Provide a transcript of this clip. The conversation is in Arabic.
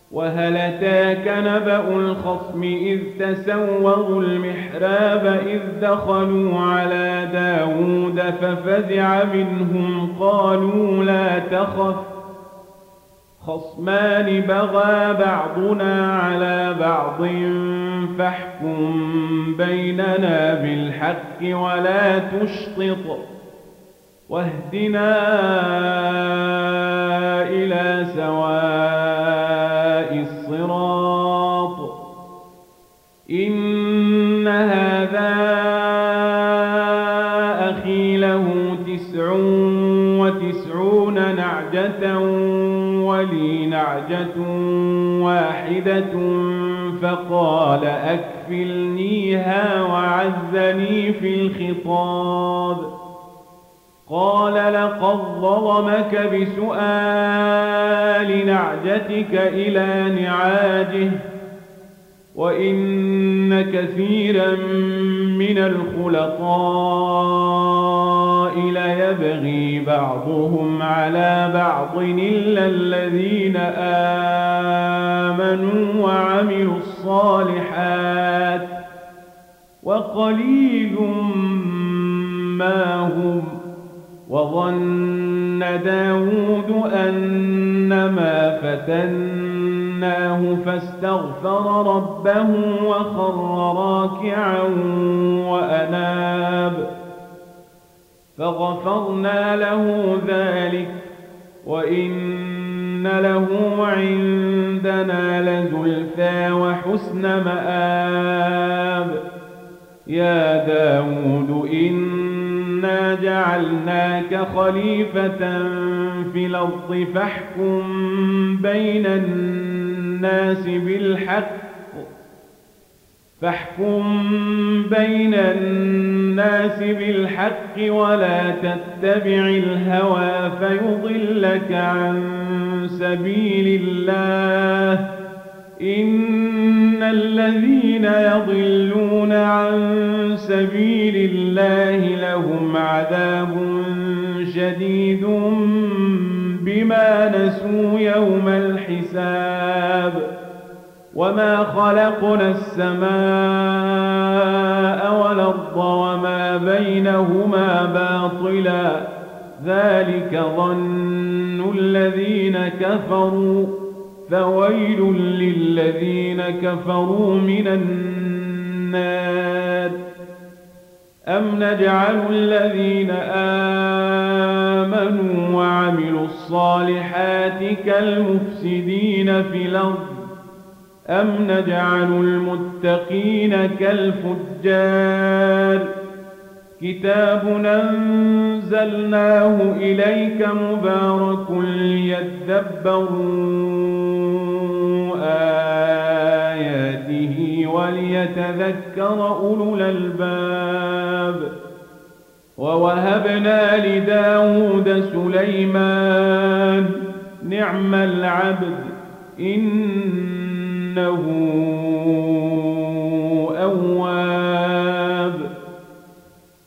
وهل أتاك نبأ الخصم إذ تسوروا المحراب إذ دخلوا على داود ففزع منهم قالوا لا تخف خصمان بغى بعضنا على بعض فاحكم بيننا بالحق ولا تشطط واهدنا إلى سواء الصراط إن هذا أخي له 99 نعجة ولي نعجة واحدة فقال أكفلنيها وعزني في الخطاب قال لقد ظلمك بسؤال نعجتك إلى نعاجه وإن كثيرا من الخلطاء ليبغي بعضهم على بعض إلا الذين آمنوا وعملوا الصالحات وقليل ما هم وظن داود أنما فتناه فاستغفر ربه وخر راكعا وأناب فغفرنا له ذلك وإن له عندنا لزلفى وحسن مآب يا داود إنا جعلناك خليفة في الأرض فاحكم بين الناس بالحق ولا تتبع الهوى فيضلك عن سبيل الله إن الذين يضلون عن سبيل الله لهم عذاب شديد بما نسوا يوم الحساب وما خلقنا السماء والأرض وما بينهما باطلا ذلك ظن الذين كفروا فويل للذين كفروا من النار أم نجعل الذين آمنوا وعملوا الصالحات كالمفسدين في الأرض أم نجعل المتقين كالفجار كتاب أنزلناه إليك مبارك ليدبروا آياته وليتذكر أولو الألباب ووهبنا لداود سليمان نعم العبد إنه